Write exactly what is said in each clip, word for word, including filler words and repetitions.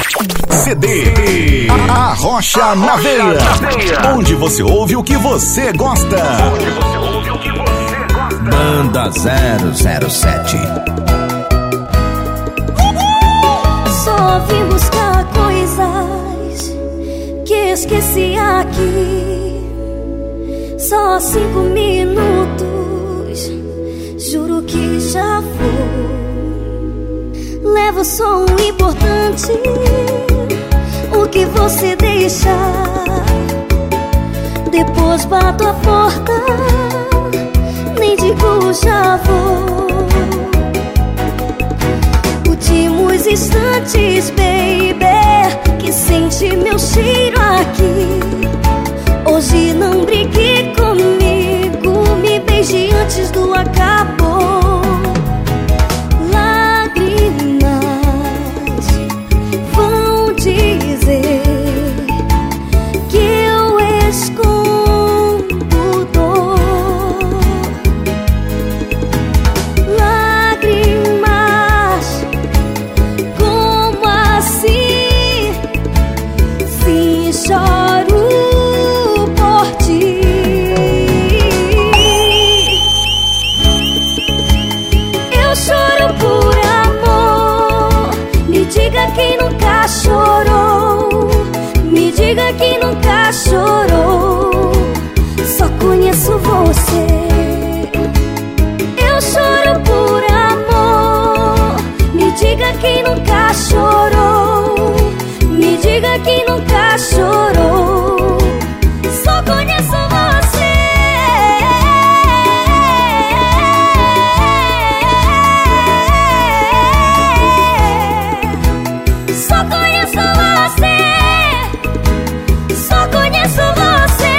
C D A Rocha na Veia, onde você ouve o que você gosta. Banda zero zero sete. Só vim buscar coisas que esqueci aqui. Só cinco minutos, juro que já vou. Levo só um importante, o que você deixar. Depois bato a porta, nem digo já vou. Últimos instantes, baby, que sente meu cheiro aqui. Hoje não brigue comigo, me beije antes do acabou. Lágrimas vão dizer que eu escondo dor. Lágrimas, como assim? Se choro por ti. Eu choro por amor. Me diga quem nunca chorou. Me diga quem nunca chorou. Só conheço você. Eu choro por amor. Me diga quem nunca chorou. Me diga quem nunca chorou. Só conheço você. Só conheço você. Só conheço você.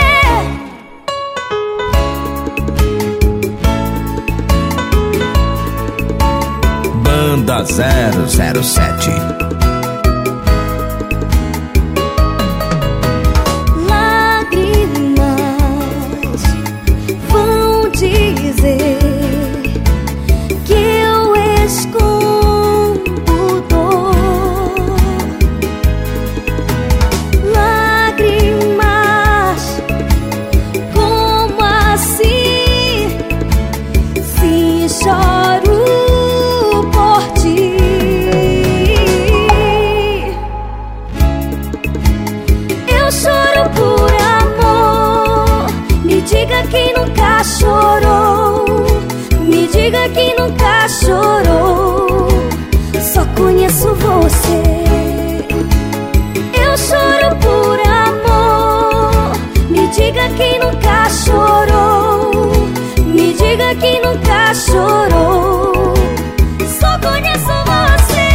Banda zero zero sete. Lágrimas vão dizer que eu escondo dor. Lágrimas, como assim? Se choro por ti. Eu choro por amor. Me diga quem nunca chorou. Me diga quem nunca chorou. Só conheço você. Eu choro por amor. Me diga quem nunca chorou. Me diga quem nunca chorou. Só conheço você.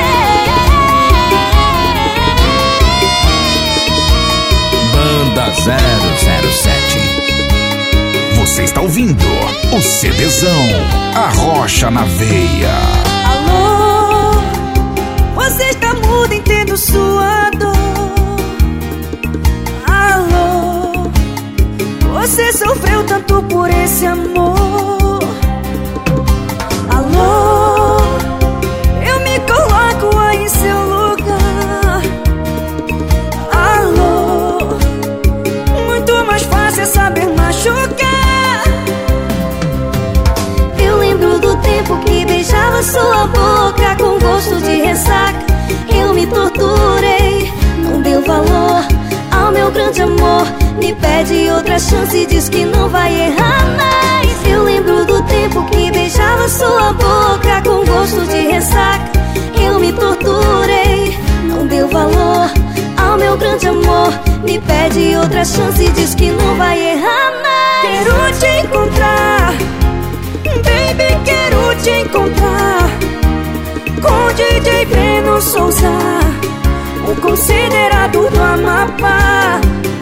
Banda zero zero sete. Você está ouvindo o CDzão A Rocha na Veia. Alô, você está mudo, entendo sua dor. Alô, você sofreu tanto por esse amor. Alô, eu me coloco aí em seu lugar. Alô, muito mais fácil é saber machucar. Eu lembro do tempo que beijava sua boca com gosto de ressaca. Eu me torturei, não deu valor ao meu grande amor. Me pede outra chance e diz que não vai errar mais. Eu lembro do tempo que beijava sua boca com gosto de ressaca. Eu me torturei, não deu valor ao meu grande amor. Me pede outra chance e diz que não vai errar mais. Quero te encontrar, baby, quero te encontrar com D J Breno Souza, o considerado do Amapá.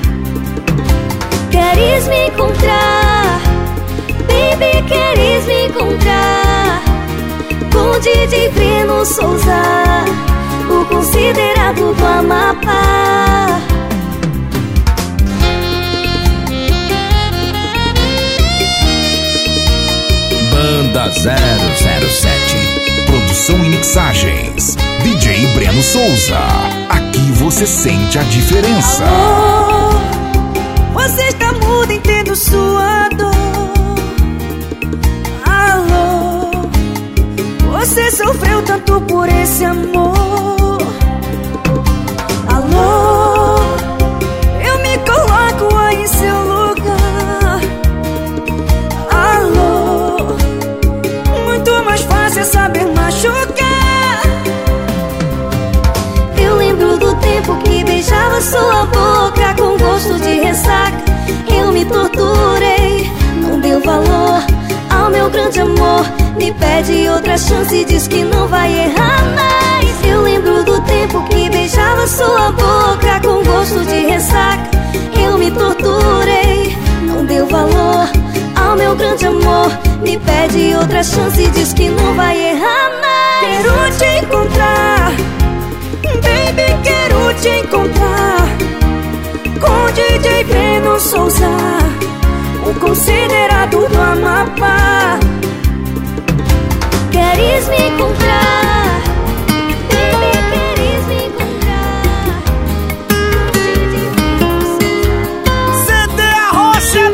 Queres me encontrar, baby, queres me encontrar com D J Breno Souza, o considerado do Amapá. Banda zero zero sete. Produção e mixagens D J Breno Souza, você sente a diferença. Alô, você está mudo, entendo sua dor. Alô, você sofreu tanto por esse amor. Alô, eu me coloco aí em seu lugar. Alô, muito mais fácil é saber machucar. Eu lembro do tempo que beijava sua boca com gosto de ressaca. Eu me torturei, não deu valor ao meu grande amor. Me pede outra chance e diz que não vai errar mais. Eu lembro do tempo que beijava sua boca com gosto de ressaca. Eu me torturei, não deu valor ao meu grande amor. Me pede outra chance e diz que não vai errar mais. Quero te encontrar, baby, quero te encontrar com D J Breno Souza, o considerado do Amapá. Queres me encontrar, baby, queres me encontrar com D J Breno Souza. C D Arrocha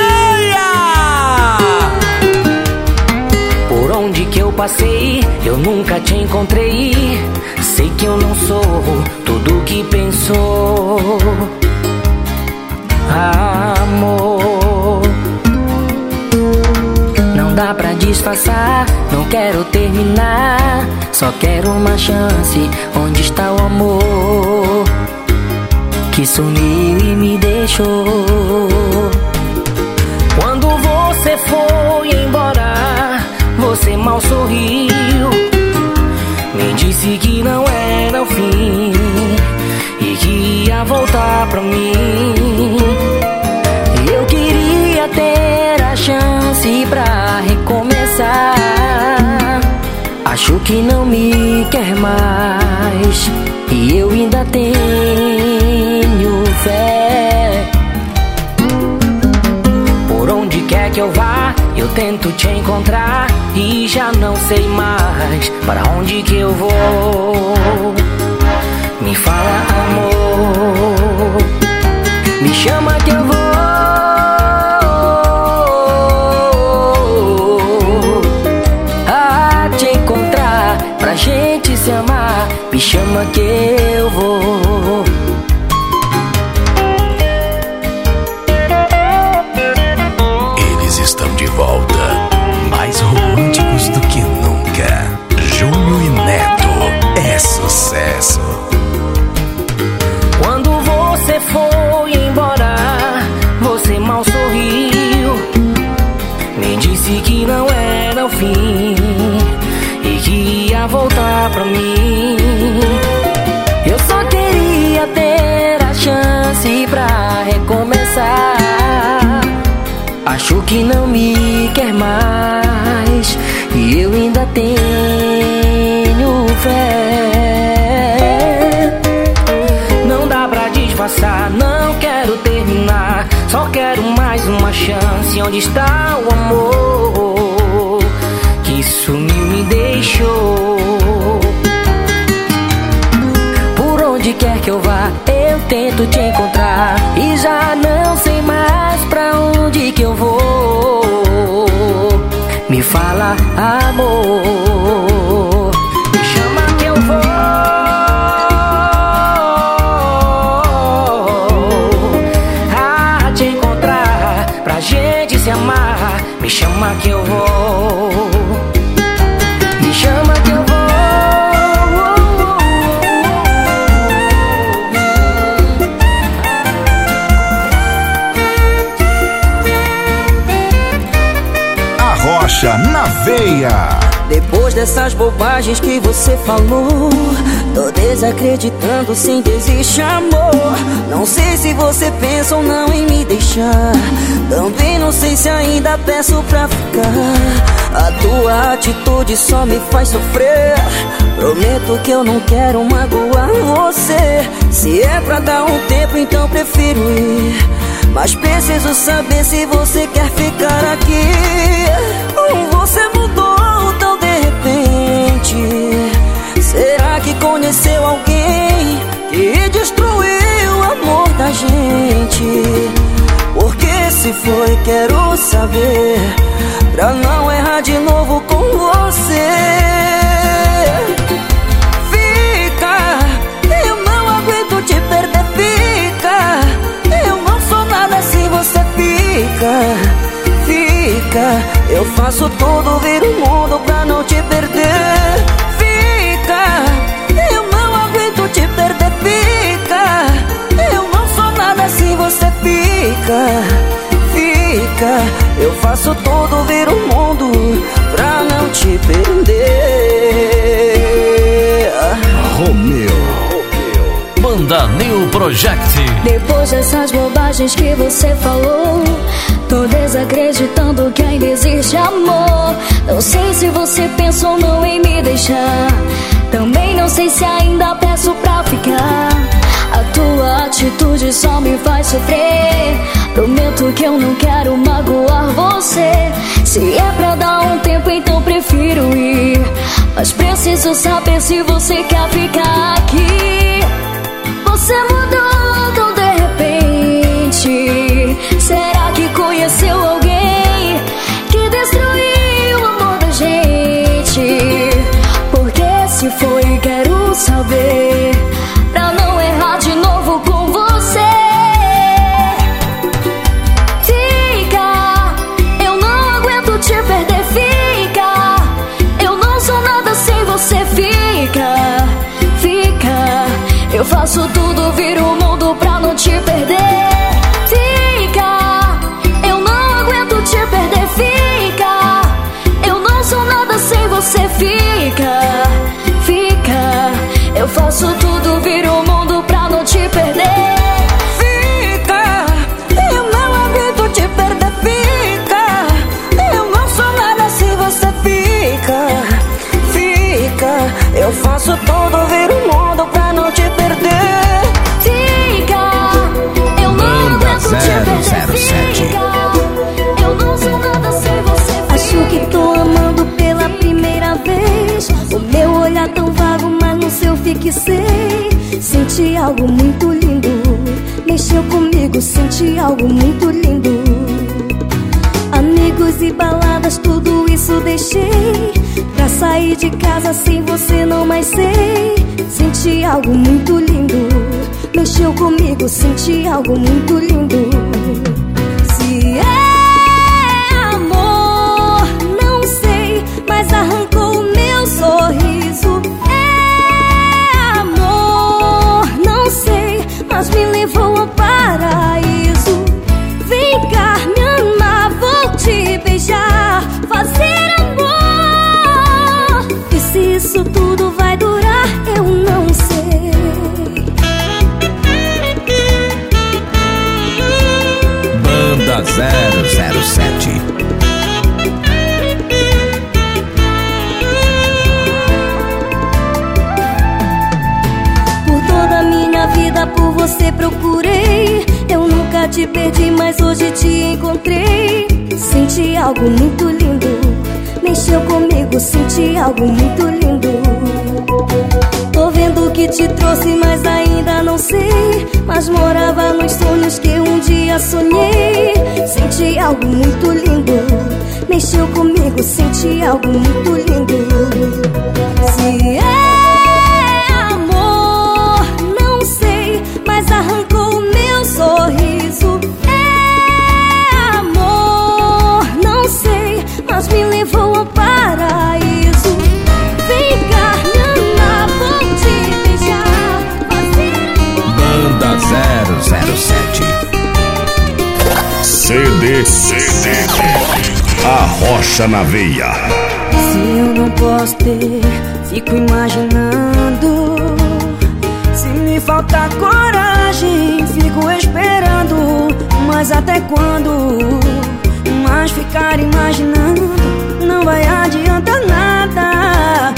na veia! Por onde que eu passei, eu nunca te encontrei. Sei que eu não sou tudo que pensou, amor. Não dá pra disfarçar, não quero terminar. Só quero uma chance, onde está o amor que sumiu e me deixou? Quando você foi embora, você mal sorriu. Me disse que não era o fim e que ia voltar pra mim. Eu queria ter a chance pra recomeçar. Acho que não me quer mais e eu ainda tenho fé. Por onde quer que eu vá, eu tento te encontrar e já não sei mais para onde que eu vou. Me fala, amor, me chama que eu vou a te encontrar pra gente se amar. Me chama que eu vou. Eles estão de volta, mais românticos do que nunca. Júnior e Neto é sucesso. Quando você foi embora, você mal sorriu. Me disse que não era o fim e que ia voltar pra mim. Eu só queria ter a chance pra recomeçar. Acho que não me quer mais e eu ainda tenho fé. Não dá pra disfarçar, não quero terminar. Só quero mais uma chance. Onde está o amor que sumiu, me deixou? Por onde quer que eu vá, eu tento te encontrar e já não sei mais pra onde que eu vou. Me fala, amor, me chama que eu vou a te encontrar pra gente se amar. Me chama que eu vou. Me chama que eu vou. Arrocha na veia. Depois dessas bobagens que você falou, tô desacreditando, sim, desiste, amor. Não sei se você pensa ou não em me deixar. Também não sei se ainda peço pra ficar. A tua atitude só me faz sofrer. Prometo que eu não quero magoar você. Se é pra dar um tempo, então prefiro ir. Mas preciso saber se você quer ficar aqui. Ou você mudou tão de repente? Será que conheceu alguém que destruiu saber, pra não errar de novo com você. Fica, eu não aguento te perder. Fica, eu não sou nada se você fica. Fica, eu faço tudo, viro o mundo pra não te perder. Fica, eu não aguento te perder. Fica, eu não sou nada se você fica. Fica, eu faço tudo, viro o mundo pra não te perder. Romeu, Banda New Project. Depois dessas bobagens que você falou, tô desacreditando que ainda existe amor. Não sei se você pensa ou não em me deixar. Também não sei se ainda peço pra ficar. A tua atitude só me faz sofrer. Prometo que eu não quero magoar você. Se é pra dar um tempo, então prefiro ir. Mas preciso saber se você quer ficar aqui. Você mudou tão de repente. Será que conheceu alguém que destruiu o amor da gente? Porque se foi, quero saber, pra não errar de novo com você. Fica, eu não aguento te perder. Fica, eu não sou nada sem você. Fica, fica, eu faço tudo, viro o mundo pra não te perder. Fica, eu não aguento te perder. Fica, eu não sou nada sem você. Fica, fica, eu faço tudo, viro o mundo pra não te perder. Fica, eu não aguento te perder. Fica, eu não sou nada se você fica. Fica, eu faço tudo, viro o mundo pra não te perder. Fica, eu não aguento te perder. Fica, eu não sou nada sem você. Acho que tô amando pela primeira vez. O meu olhar tão vago, mas no seu fixei. Senti algo muito lindo, mexeu comigo, senti algo muito lindo. Amigos e baladas, tudo isso deixei pra sair de casa sem você, não mais sei. Senti algo muito lindo, mexeu comigo, senti algo muito lindo. Se é amor, não sei, mas arrancou o meu sorriso. É amor, não sei, mas me levou ao paraíso. Vem cá me amar, vou te beijar, fazer amor. E se isso tudo vai durar, eu não sei. Banda zero zero sete. Por toda a minha vida por você procurei. Eu nunca te perdi, mas hoje te encontrei. Senti algo muito lindo, mexeu comigo, senti algo muito lindo. Tô vendo que te trouxe, mas ainda não sei. Mas morava nos sonhos que um dia sonhei. Senti algo muito lindo, mexeu comigo, senti algo muito lindo. Se é amor, não sei, mas arrancou o meu sorriso. É amor, não sei, mas me levou ao paraíso. Vem cá me amar, vou te beijar, fazer amor. Banda zero zero sete. C D C D A Rocha na Veia. Se eu não posso ter, fico imaginando. Se me faltar coragem, fico esperando. Mas até quando? Mas ficar imaginando não vai adiantar nada.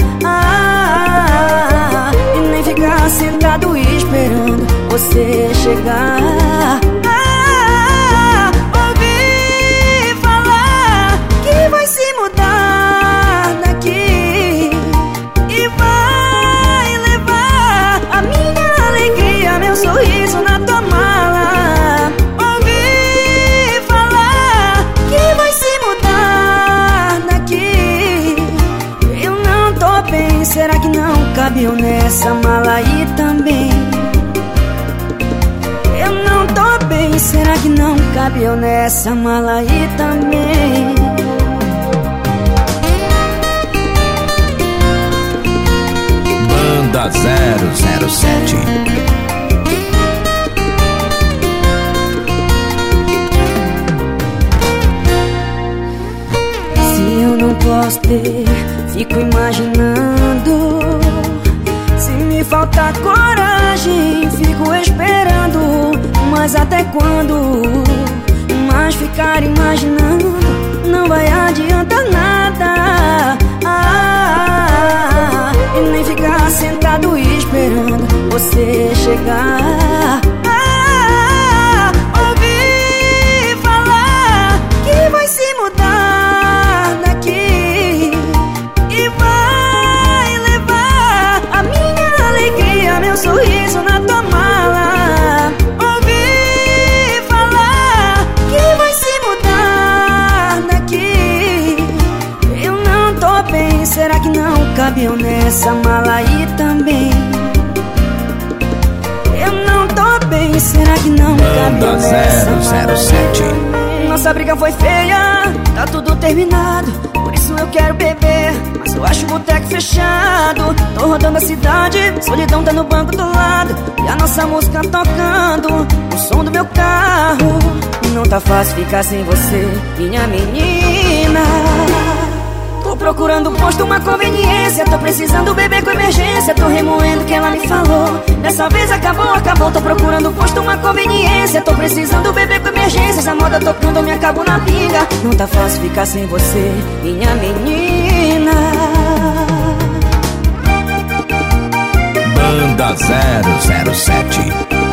Ah, e nem ficar sentado esperando você chegar. Ah, ouvi falar que vai se mudar daqui e vai levar a minha alegria, meu sorriso na tua mala. Ouvi falar que vai se bem, será que não cabe eu nessa mala aí também? Banda zero zero sete. Se eu não posso ter, fico imaginando. Se me faltar coragem, fico esperando. Mas até quando? Mas ficar imaginando não vai adiantar nada. Ah, e nem ficar sentado esperando você chegar. Ah, ouvi falar que vai se mudar daqui e vai levar a minha alegria, meu sorriso na tua mala. Ouvi falar que vai se mudar daqui. Eu não tô bem, será que não cabe eu nessa mala aí também? Eu não tô bem, será que não cabe eu nessa mala aí também? Nossa briga foi feia, tá tudo terminado, por isso eu quero beber, mas eu acho o boteco fechado. Tô rodando a cidade, solidão tá no banco do lado, e a nossa música tocando, o som do meu carro. Não tá fácil ficar sem você, minha menina. Tô procurando um posto, uma conveniência, tô precisando beber com emergência, tô remoendo o que ela me falou. Dessa vez acabou, acabou, tô procurando um posto, uma conveniência, tô precisando beber com emergência, a moda tocando, eu me acabo na pinga. Não tá fácil ficar sem você, minha menina. Banda zero zero sete.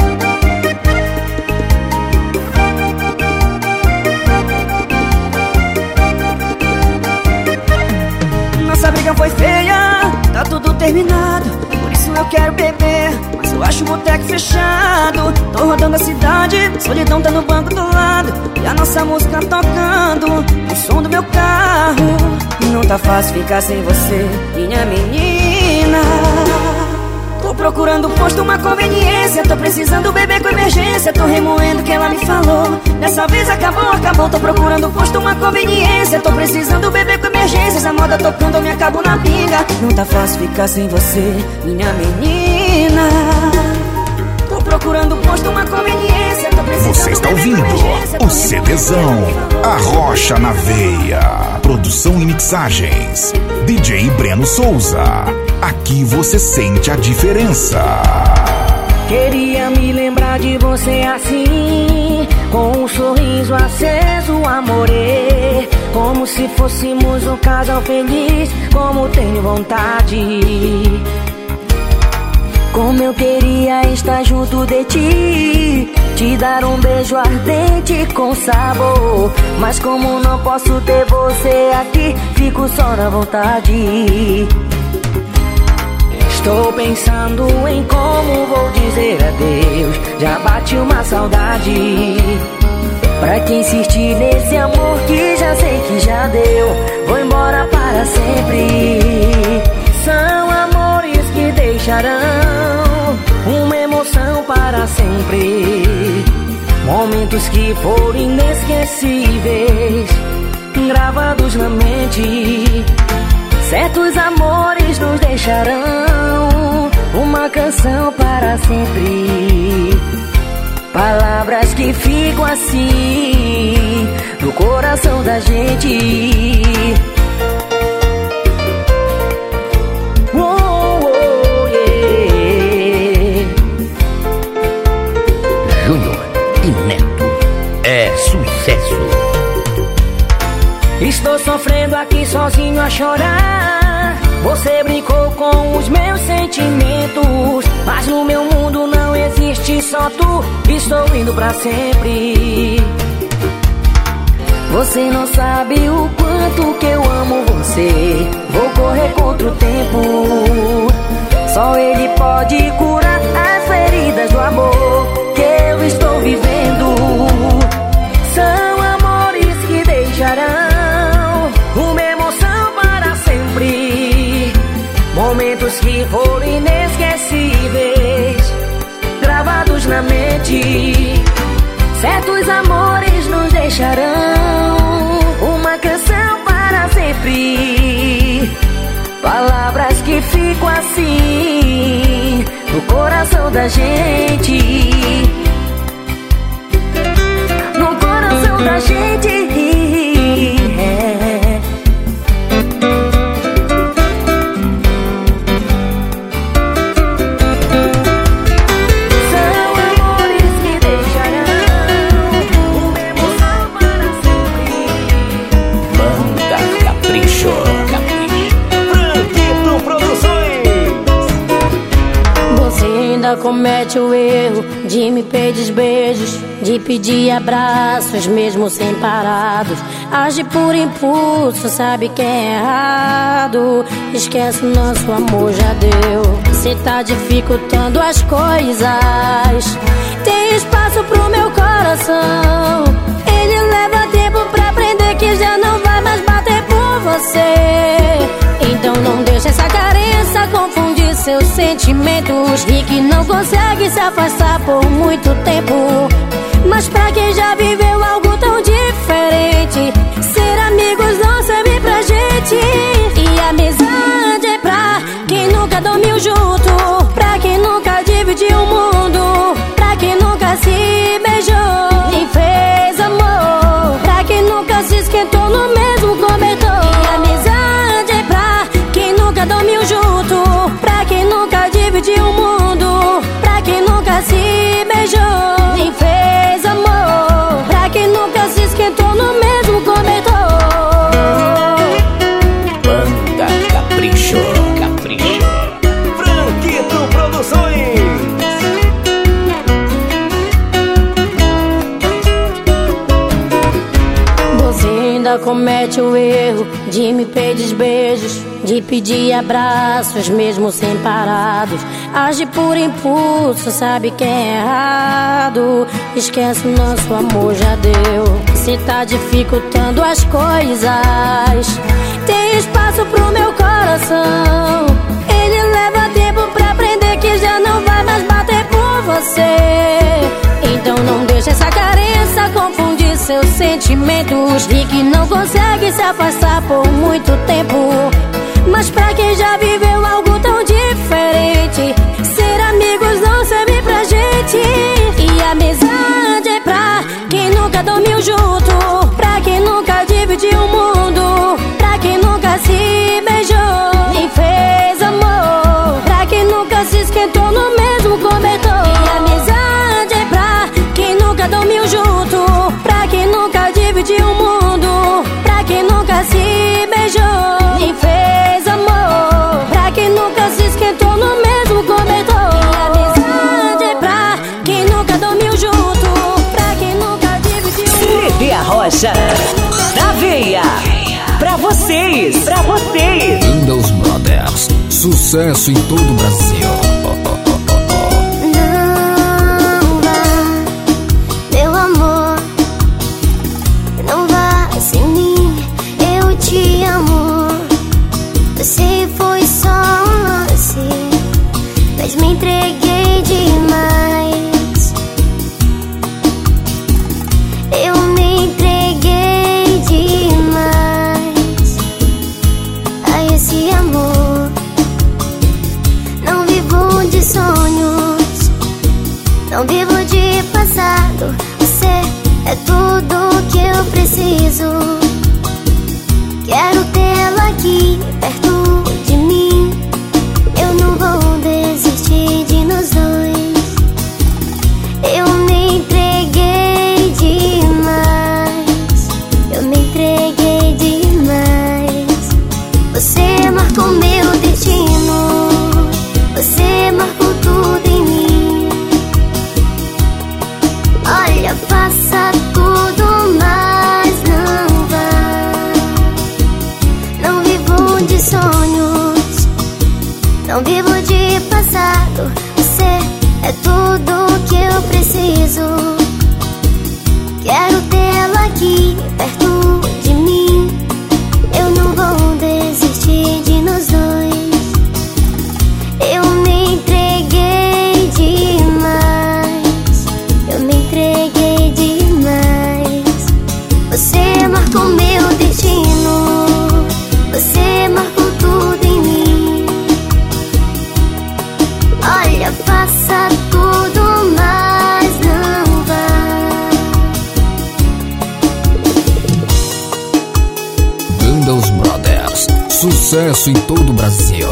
Nossa briga foi feia, tá tudo terminado, por isso eu quero beber, mas eu acho o boteco fechado. Tô rodando a cidade, solidão tá no banco do lado, e a nossa música tocando, o som do meu carro. Não tá fácil ficar sem você, minha menina. Tô procurando um posto, uma conveniência, tô precisando beber com emergência, tô remoendo o que ela me falou. Dessa vez acabou, acabou, tô procurando um posto, uma conveniência, tô precisando beber com emergência, a moda tocando, eu me acabo na pinga. Não tá fácil ficar sem você, minha menina. Tô procurando um posto, uma conveniência, tô precisando Você está beber ouvindo com emergência, tô o CDzão A Rocha na Veia. Produção e mixagens D J Breno Souza. Aqui você sente a diferença. Queria me lembrar de você assim, com um sorriso aceso, amore, como se fôssemos um casal feliz, como tenho vontade. Como eu queria estar junto de ti, te dar um beijo ardente com sabor, mas como não posso ter você aqui, fico só na vontade. Estou pensando em como vou dizer adeus, já bate uma saudade. Pra que insistir nesse amor que já sei que já deu, vou embora para sempre. São amores que deixarão uma emoção para sempre, momentos que foram inesquecíveis, gravados na mente. Certos amores nos deixarão uma canção para sempre, palavras que ficam assim no coração da gente. Oh, oh, yeah. Júnior e Neto é sucesso. Estou sofrendo aqui sozinho a chorar. Você brincou com os meus sentimentos, mas no meu mundo não existe só tu. Estou indo pra sempre. Você não sabe o quanto que eu amo você. Vou correr contra o tempo. Só ele pode curar as feridas do amor que eu estou vivendo. São amores que deixarão uma emoção para sempre, momentos que foram inesquecíveis, gravados na mente. Certo deixarão uma canção para sempre. Palavras que ficam assim no coração da gente, no coração da gente. É. São amores que deixarão uma emoção para sempre. Banda Capricho, Capricho. Franquito Produções. Você ainda comete o erro de me pedir beijos, de pedir abraços mesmo sem parados. Age por impulso, sabe que é errado. Esquece o nosso amor, já deu. Cê tá dificultando as coisas. Tem espaço pro meu coração. Ele leva tempo pra aprender que já não vai mais bater por você. Então não deixa essa carência confundir seus sentimentos, e que não consegue se afastar por muito tempo. Mas pra quem já viveu algo tão diferente, ser amigos não serve pra gente. E amizade é pra quem nunca dormiu junto, pra quem nunca dividiu o mundo, pra quem nunca se beijou nem fez amor, pra quem nunca se esquentou no mesmo cobertor. E amizade é pra quem nunca dormiu junto, pra quem nunca dividiu o mundo, pra quem nunca se beijou nem fez amor, pra quem nunca se esquentou no mesmo cobertor. Banda Capricho, Capricho. Franquito Produções. Você ainda comete o erro de me pedir beijos, de pedir abraços mesmo sem parados. Age por impulso, sabe que é errado. Esquece o nosso amor, já deu. Cê tá dificultando as coisas. Tem espaço pro meu coração. Ele leva tempo pra aprender que já não vai mais bater por você. Então não deixa essa carência confundir seus sentimentos, e que não consegue se afastar por muito tempo. Mas pra quem já viveu algo tão diferente, ser amigos não serve pra gente. E amizade é pra quem nunca dormiu junto, pra quem nunca dividiu o mundo, pra quem nunca se beijou nem fez amor, pra quem nunca se esquentou no mesmo cobertor. E amizade é pra quem nunca dormiu junto, pra quem nunca dividiu o mundo, pra quem nunca se beijou nem fez amor, pra quem nunca se esquentou no mesmo cobertor. E amizade é pra quem nunca dormiu junto, pra quem nunca dividiu o mundo. C D Arrocha na veia. Pra vocês, pra vocês. Windows Brothers, sucesso em todo o Brasil. Não vá, meu amor, não vá sem mim, eu te amo. Você foi só um lance, mas me entreguei demais. Eu me entreguei demais a esse amor. Não vivo de sonhos, não vivo de passado. Você é tudo que eu preciso. Quero tê-la aqui perto de mim. Eu não vou desistir de nós dois. Eu me entreguei demais, eu me entreguei demais. Você marcou meu destino, você marcou tudo em mim. Olha, faça tudo, mas não vá. Não vivo de sonhos, não vivo de passado. Você é tudo que eu preciso. Quero tê-la aqui perto de mim. Eu não vou desistir de nós dois. Eu me entreguei demais, eu me entreguei demais. sucesso em todo o Brasil.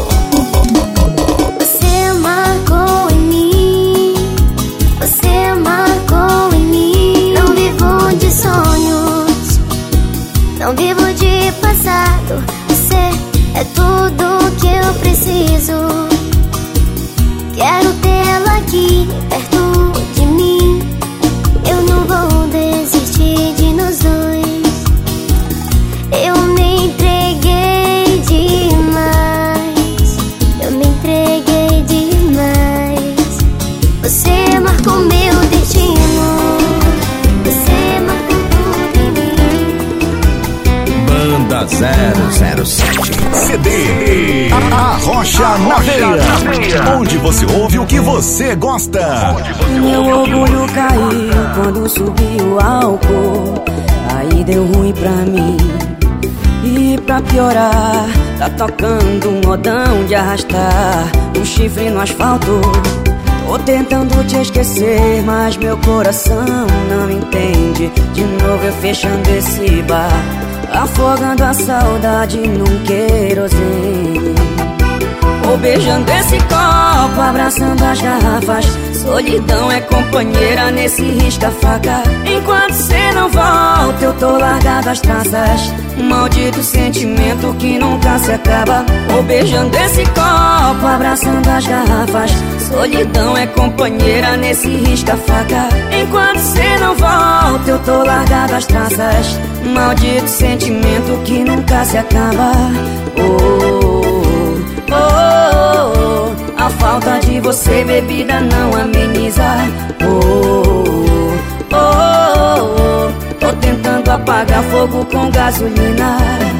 Você marcou em mim, você marcou em mim. Não vivo de sonhos, não vivo de passado. Você é tudo que eu preciso. Quero tê-la aqui perto de mim. Eu não vou desistir de nós dois. Eu me entreguei demais, eu me entreguei demais. Você marcou meu destino, você marcou tudo em mim. Banda zero zero sete C D Arrocha na Veia, onde você ouve o que você gosta. Meu orgulho caiu quando subiu o álcool. Aí deu ruim pra mim. E pra piorar, tá tocando um modão de arrastar um chifre no asfalto. Tô tentando te esquecer, mas meu coração não entende. De novo eu fechando esse bar, afogando a saudade num querosene. Ou beijando esse copo, abraçando as garrafas. Solidão é companheira nesse risca-faca. Enquanto cê não volta, eu tô largado as traças. Um maldito sentimento que nunca se acaba. Ou beijando esse copo, abraçando as garrafas. Solidão é companheira nesse risca-faca. Enquanto cê não volta, eu tô largado as traças. Um maldito sentimento que nunca se acaba. Oh, oh, oh, oh. A falta de você, bebida, não ameniza. Oh, oh, oh, oh. Tô tentando apagar fogo com gasolina.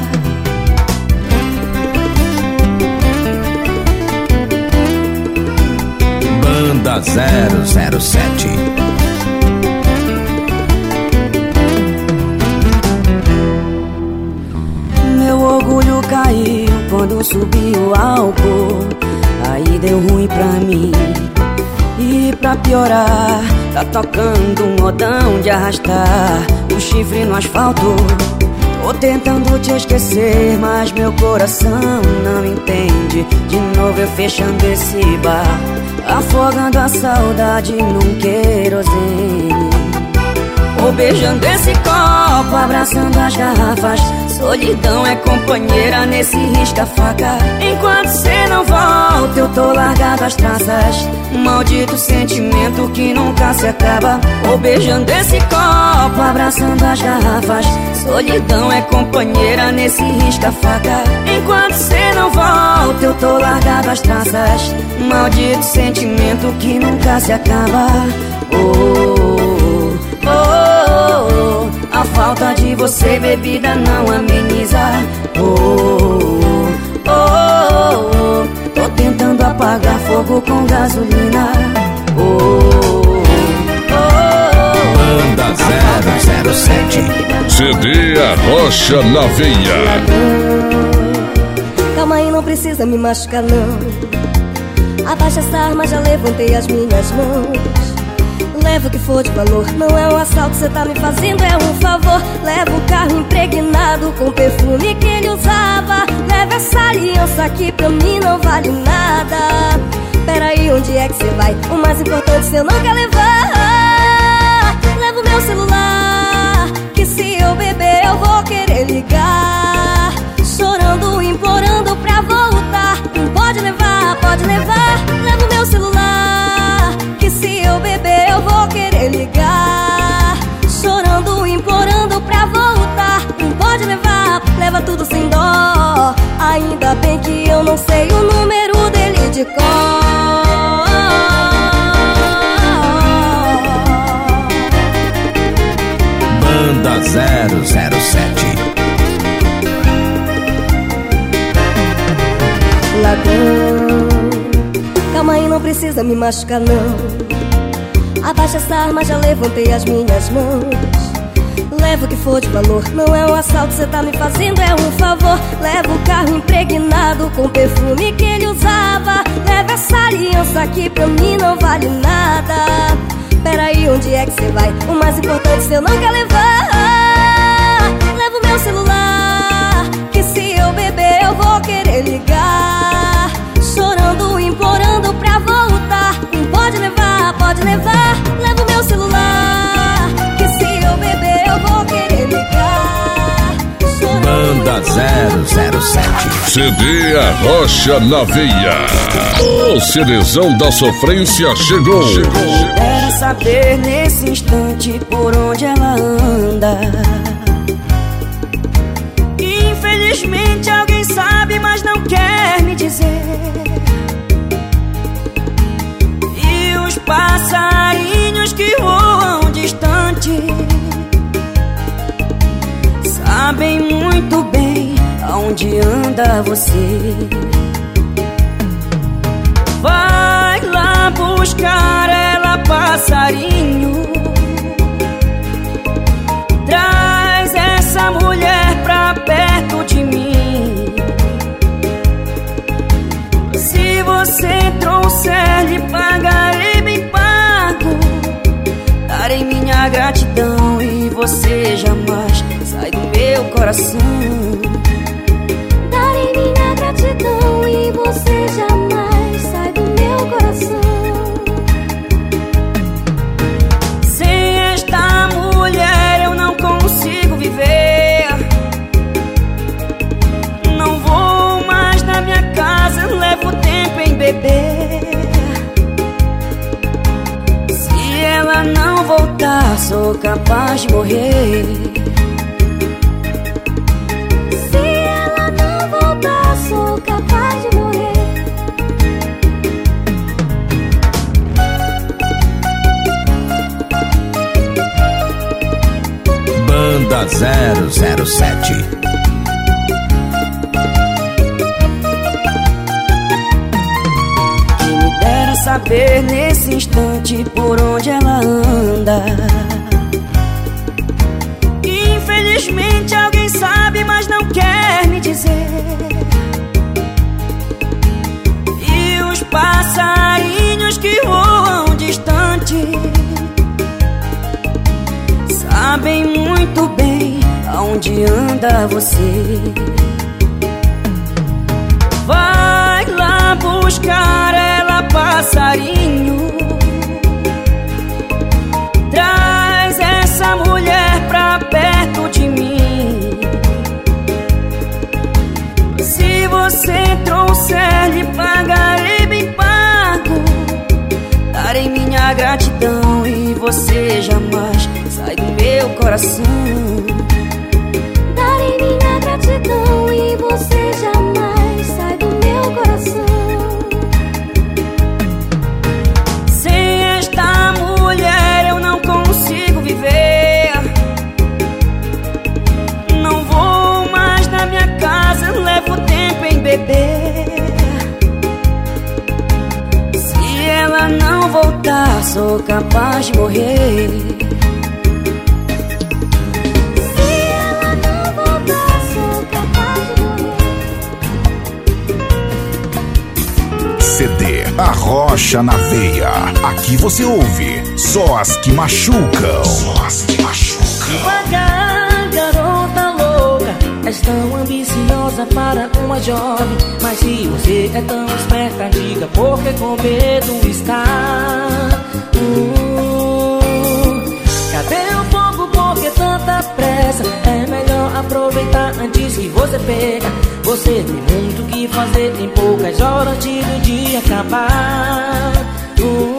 Banda zero zero sete. Meu orgulho caiu quando subiu o álcool. Aí deu ruim pra mim. E pra piorar, tá tocando um modão de arrastar um chifre no asfalto. Tô tentando te esquecer, mas meu coração não entende. De novo eu fechando esse bar, afogando a saudade num querosene. Ou beijando esse copo, abraçando as garrafas. Solidão é companheira nesse risca-faca. Enquanto cê não volta, eu tô largado as traças. Um maldito sentimento que nunca se acaba. Ou beijando esse copo, abraçando as garrafas. Solidão é companheira nesse risca-faca. Enquanto cê não volta, eu tô largado as traças. Um maldito sentimento que nunca se acaba. Oh, oh, oh, oh. A falta de você, bebida, não ameniza. Oh, oh, oh, oh. Tô tentando apagar fogo com gasolina. Oh, oh, oh. Banda zero zero sete. C D Arrocha na Veia. Calma aí, não precisa me machucar não. Abaixa essa arma, já levantei as minhas mãos. Leva o que for de valor, não é um assalto, cê tá me fazendo, é um favor. Leva o carro impregnado com o perfume que ele usava. Leva essa aliança que pra mim não vale nada. Peraí, onde é que cê vai? O mais importante cê não quer levar. Leva o meu celular, que se eu beber eu vou querer ligar. Chorando, implorando pra voltar. Pode levar, pode levar. Leva o meu celular, que se eu beber eu vou querer ligar. Chorando, implorando pra voltar. Pode levar, leva tudo sem dó. Ainda bem que eu não sei o número dele de cor. Banda zero zero sete. Ladrão, calma aí, não precisa me machucar não. Abaixa essa arma, já levantei as minhas mãos. Leva o que for de valor, não é um assalto, cê tá me fazendo, é um favor. Leva o carro impregnado com o perfume que ele usava. Leva essa aliança que pra mim não vale nada. Peraí, onde é que cê vai? O mais importante cê não quer levar. Leva o meu celular, que se eu beber eu vou querer querer ligar, chorando, implorando pra voltar. Pode levar, pode levar, leva o meu celular, que se eu beber eu vou querer ligar, chorando. Banda zero zero sete. C D Arrocha na Veia. O CDzão da sofrência chegou. chegou. Quero saber nesse instante por onde ela anda. Infelizmente alguém sabe, mas não quer me dizer. E os passarinhos que voam distante sabem muito bem aonde anda você. Vai lá buscar ela, passarinho. Traz essa mulher pra perto de mim. Se você trouxer, lhe pagarei bem pago. Darei minha gratidão e você jamais sai do meu coração. Darei minha gratidão e você jamais sai do meu coração. Sem esta mulher eu não consigo viver. Não vou mais na minha casa, levo tempo em beber. Se ela não voltar, sou capaz de morrer. Sou capaz de morrer. Banda zero zero sete. Quem me dera saber nesse instante por onde ela anda. Infelizmente alguém sabe, mas não quer me dizer. Passarinhos que voam distante sabem muito bem aonde anda você. Vai lá buscar ela, passarinho. Traz essa mulher pra perto de mim. Se você trouxer, lhe pagarei bem pago. Darei minha gratidão e você jamais sai do meu coração. Darei minha gratidão e você jamais sai do meu coração. Sem esta mulher eu não consigo viver. Não vou mais na minha casa, levo tempo em beber. Se ela não voltar, sou capaz de morrer. Se ela não voltar, sou capaz de morrer. C D Arrocha na Veia. Aqui você ouve só as que machucam. Só as que machucam. Devagar, garota louca, és tão ambiciosa para uma jovem. Mas se você é tão esperta, diga porque com medo está. hum, Cadê o fogo, por que tanta pressa? É melhor aproveitar antes que você pega. Você tem muito o que fazer em poucas horas antes do dia acabar. hum,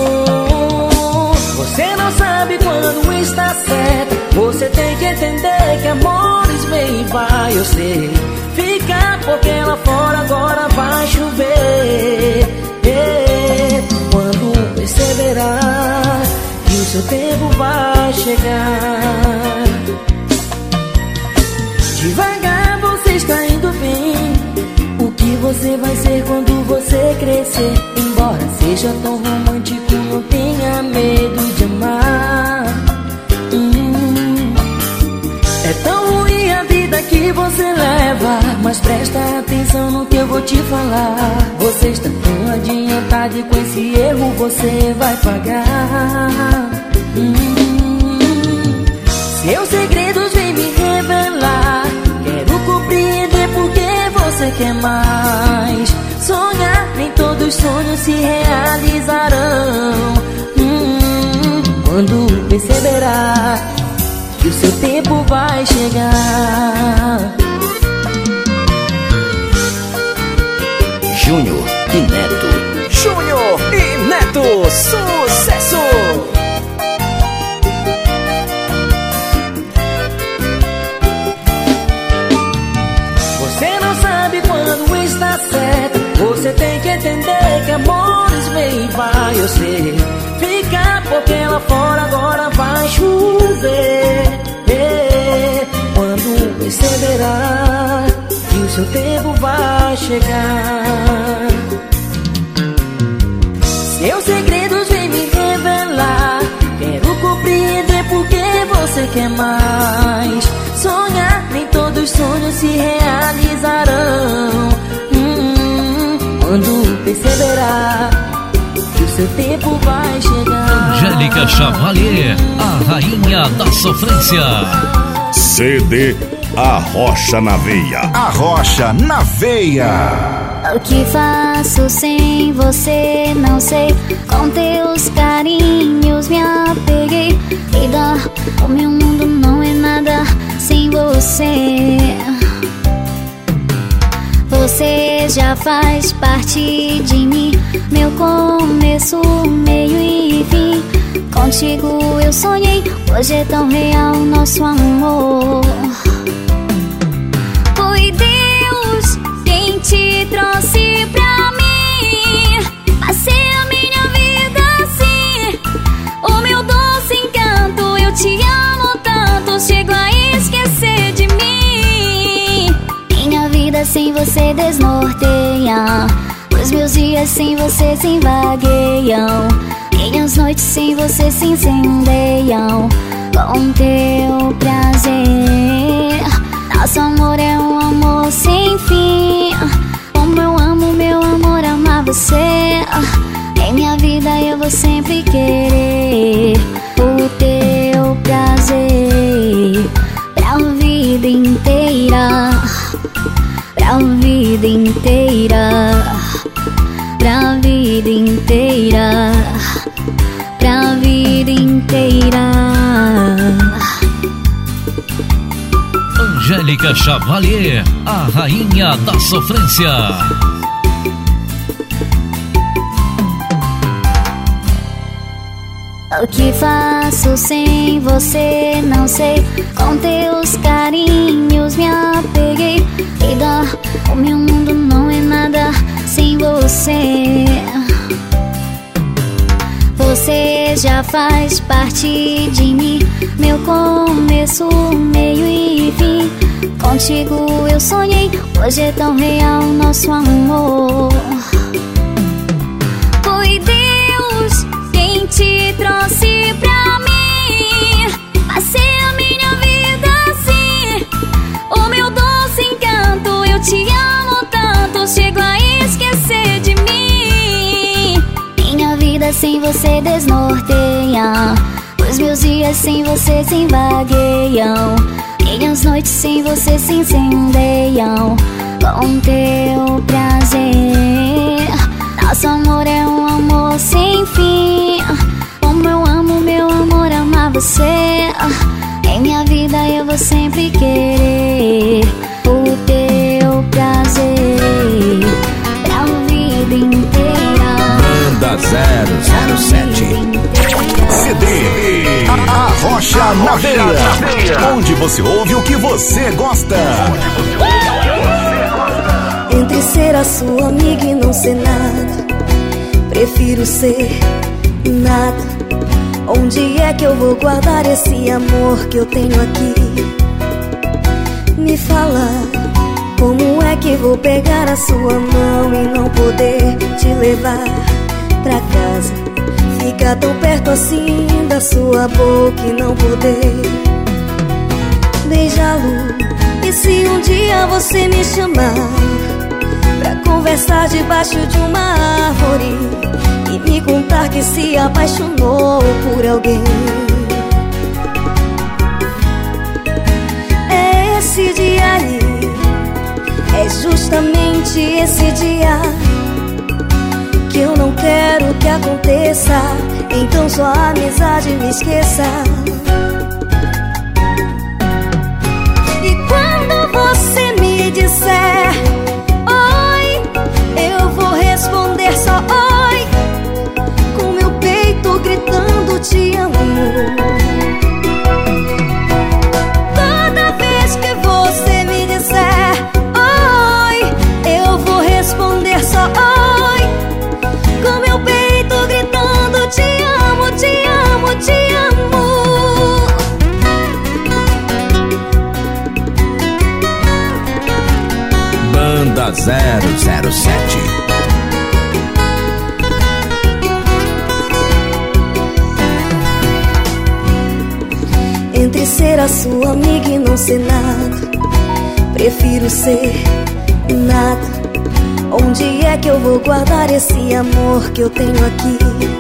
Você não sabe quando está certa. Você tem que entender que amores vem e vai. Eu sei, fica porque lá fora agora vai chover. é, Quando perceberá que o seu tempo vai chegar. Devagar você está indo bem. O que você vai ser quando você crescer? Embora seja tão romântico, não tenha medo de amar. hum, É tão ruim a vida que você leva, mas presta atenção no que eu vou te falar. Você está tão adiantado e com esse erro você vai pagar. hum, Seus segredos vêm me revelar. Quero compreender por que você quer mais. todos os sonhos se realizarão. hum, Quando perceberá que o seu tempo vai chegar. Júnior e Neto. Júnior e Neto, sucesso! Você não sabe quando está certo. Você tem que entender que amores vem e vai. Eu sei, fica porque lá fora agora vai chover. É, quando perceberá que o seu tempo vai chegar. Seus segredos vem me revelar. Quero compreender porque você quer mais. Sonhar, nem todos os sonhos se realizarão. hum, Quando perceberá que o seu tempo vai chegar. Angélica Chavalier, a rainha da sofrência. C D A Rocha na Veia. A Rocha na Veia. O que faço sem você, não sei. Com teus carinhos me apeguei. Vida, o meu mundo não é nada sem você. Você já faz parte de mim, meu começo, meio e fim. Contigo eu sonhei, hoje é tão real nosso amor. Foi Deus quem te trouxe pra mim. Passei a minha vida assim, o meu doce encanto. Eu te amo tanto, chego a esquecer de mim. Minha vida sem você desnorteia, os meus dias sem você se vagueiam. Minhas noites sem você se incendeiam com teu prazer. Nosso amor é um amor sem fim. Como eu amo, meu amor, amar você. Em minha vida eu vou sempre querer o teu prazer pra vida inteira, pra vida inteira, pra vida inteira, pra vida inteira. Angélica Chavalier, a rainha da sofrência. O que faço sem você, não sei. Com teus carinhos me apeguei. Vida, o meu mundo não é nada sem você. Você já faz parte de mim, meu começo, meio e fim. Contigo eu sonhei, hoje é tão real nosso amor. Foi Deus quem te trouxe pra mim. Passei a minha vida assim, o meu doce encanto. Eu te amo tanto, chego a esquecer de mim. Minha vida sem você desnorteia, os meus dias sem você se vagueiam. Minhas noites sem você se incendeiam com teu prazer. Nosso amor é um amor sem fim. Como eu amo, meu amor, amar você. Em minha vida eu vou sempre querer o teu prazer pra vida inteira. Banda zero zero sete C D A Rocha na Veia, onde você ouve o que você gosta. Entre ser a sua amiga e não ser nada, prefiro ser nada. Onde é que eu vou guardar esse amor que eu tenho aqui? Me fala, como é que vou pegar a sua mão e não poder te levar pra casa? Ficar tão perto assim da sua boca e não poder beijá-lo. E se um dia você me chamar pra conversar debaixo de uma árvore e me contar que se apaixonou por alguém, é esse dia aí, é justamente esse dia quero que aconteça, então sua amizade me esqueça. E quando você me disser oi, eu vou responder só oi, com meu peito gritando te amo. Toda vez que você me disser oi, eu vou responder só oi, com meu peito gritando te amo, te amo, te amo. Banda zero zero sete. Entre ser a sua amiga e não ser nada, prefiro ser nada. Onde é que eu vou guardar esse amor que eu tenho aqui?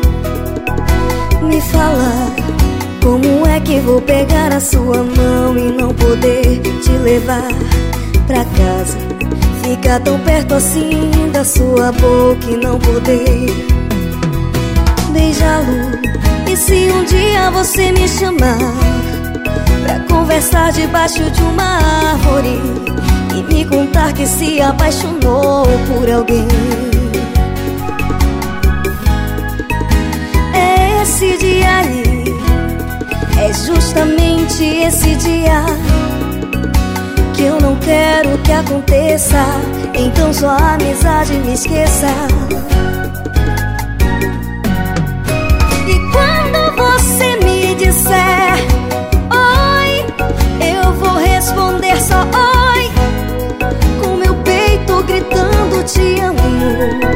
Me fala, como é que vou pegar a sua mão e não poder te levar pra casa? Ficar tão perto assim da sua boca e não poder beijá-lo. E se um dia você me chamar pra conversar debaixo de uma árvore e me contar que se apaixonou por alguém, é esse dia aí, é justamente esse dia que eu não quero que aconteça, então sua amizade me esqueça. E quando você me disser oi, eu vou responder só oi, com meu peito gritando te amo.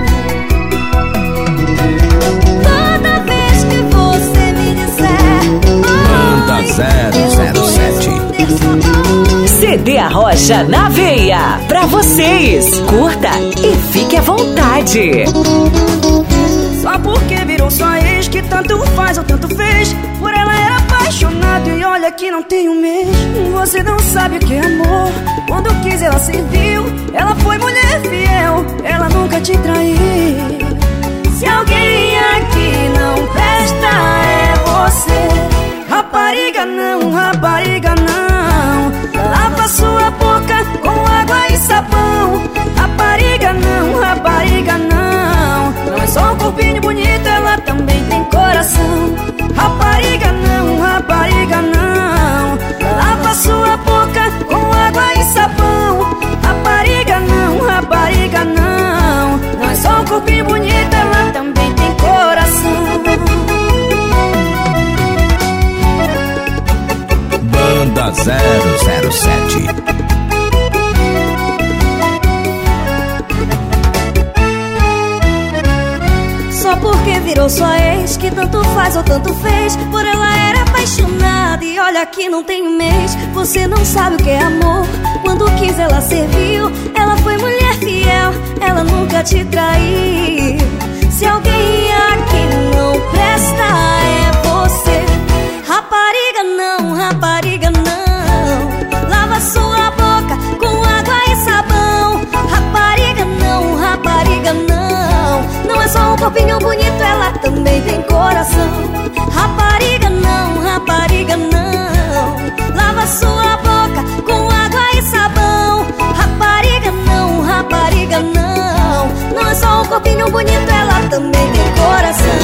Toda vez que você me disser oi, Banda zero zero sete. C D A Rocha na veia, pra vocês. Curta e fique à vontade. Só porque virou sua ex que tanto faz ou tanto fez, por ela era apaixonado e olha que não tem um mês. Você não sabe o que é amor, quando quis ela serviu, ela foi mulher fiel, ela nunca te traiu. Se alguém aqui não presta é você. Rapariga não, rapariga não, lava sua boca com água e sabão. Rapariga não, rapariga não, não é só um corpinho bonito, ela também tem coração. Rapariga não, rapariga não, lava sua boca com água e sabão. Rapariga não, rapariga não, não é só um corpinho bonito, ela também tem coração. Banda zero zero sete. Só porque virou sua ex que tanto faz ou tanto fez, por ela era apaixonada e olha que não tem um mês. Você não sabe o que é amor, quando quis ela serviu, ela foi mulher fiel, ela nunca te traiu. Se alguém aqui não presta é você. Rapariga não, rapariga não, lava sua boca com água e sabão. Rapariga não, rapariga não, não é só um corpinho bonito, ela também tem coração. Rapariga não, rapariga não, lava sua boca com água e sabão. Rapariga não, rapariga não, não é só um corpinho bonito, ela também tem coração.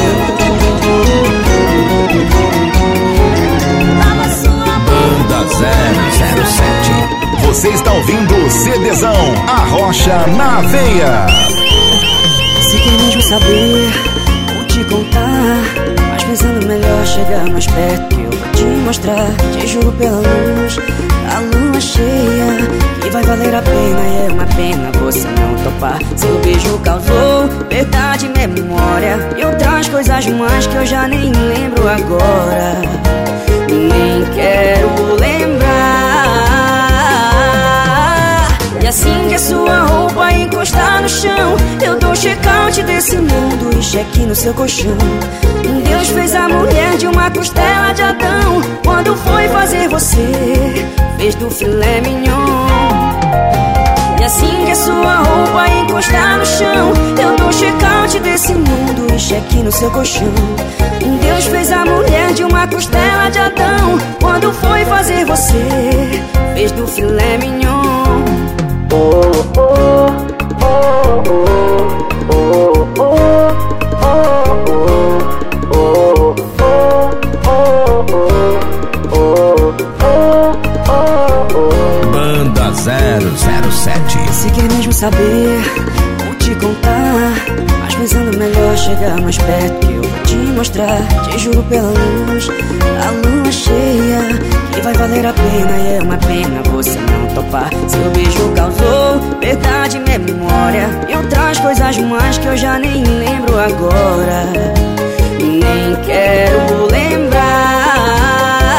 Banda zero zero sete. Você está ouvindo o CDzão Arrocha na Veia. Se quer mesmo saber, vou te contar, mas pensando melhor chegar mais perto que eu vou te mostrar. Te juro pela luz, a lua cheia, que vai valer a pena e é uma pena você não topar. Seu beijo causou verdade e memória e outras coisas mais que eu já nem lembro agora, nem quero lembrar. E assim que a sua roupa encostar no chão, eu dou check-out desse mundo e check no seu colchão. Deus fez a mulher de uma costela de Adão, quando foi fazer você, fez do filé mignon. E assim que a sua roupa encostar no chão, eu dou check-out desse mundo e check no seu colchão. Deus fez a mulher de uma costela de Adão. Quando foi fazer você, fez do filé mignon. Oh, oh, oh, oh, oh, oh, oh. Banda zero zero sete. Se quer mesmo saber, vou te contar, mas pensando melhor chegar mais perto que eu vou te mostrar. Te juro pela luz, a lua cheia, que vai valer a pena e é uma pena você não topar. Seu beijo causou verdade e memória e outras coisas mais que eu já nem lembro agora, nem quero lembrar.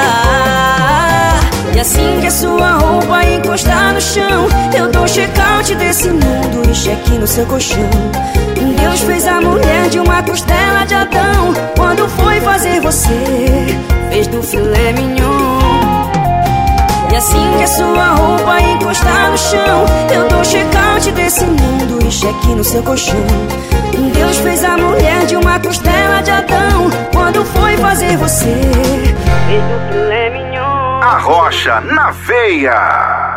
E assim que a sua roupa encostar no chão, eu dou check-out desse mundo e check no seu colchão. Deus fez a mulher de uma costela de Adão. Quando foi fazer você, fez do filé mignon. E assim que a sua roupa encostar no chão, eu dou check-out desse mundo e check no seu colchão. Deus fez a mulher de uma costela de Adão. Quando foi fazer você, fez do filé mignon. A Rocha na Veia.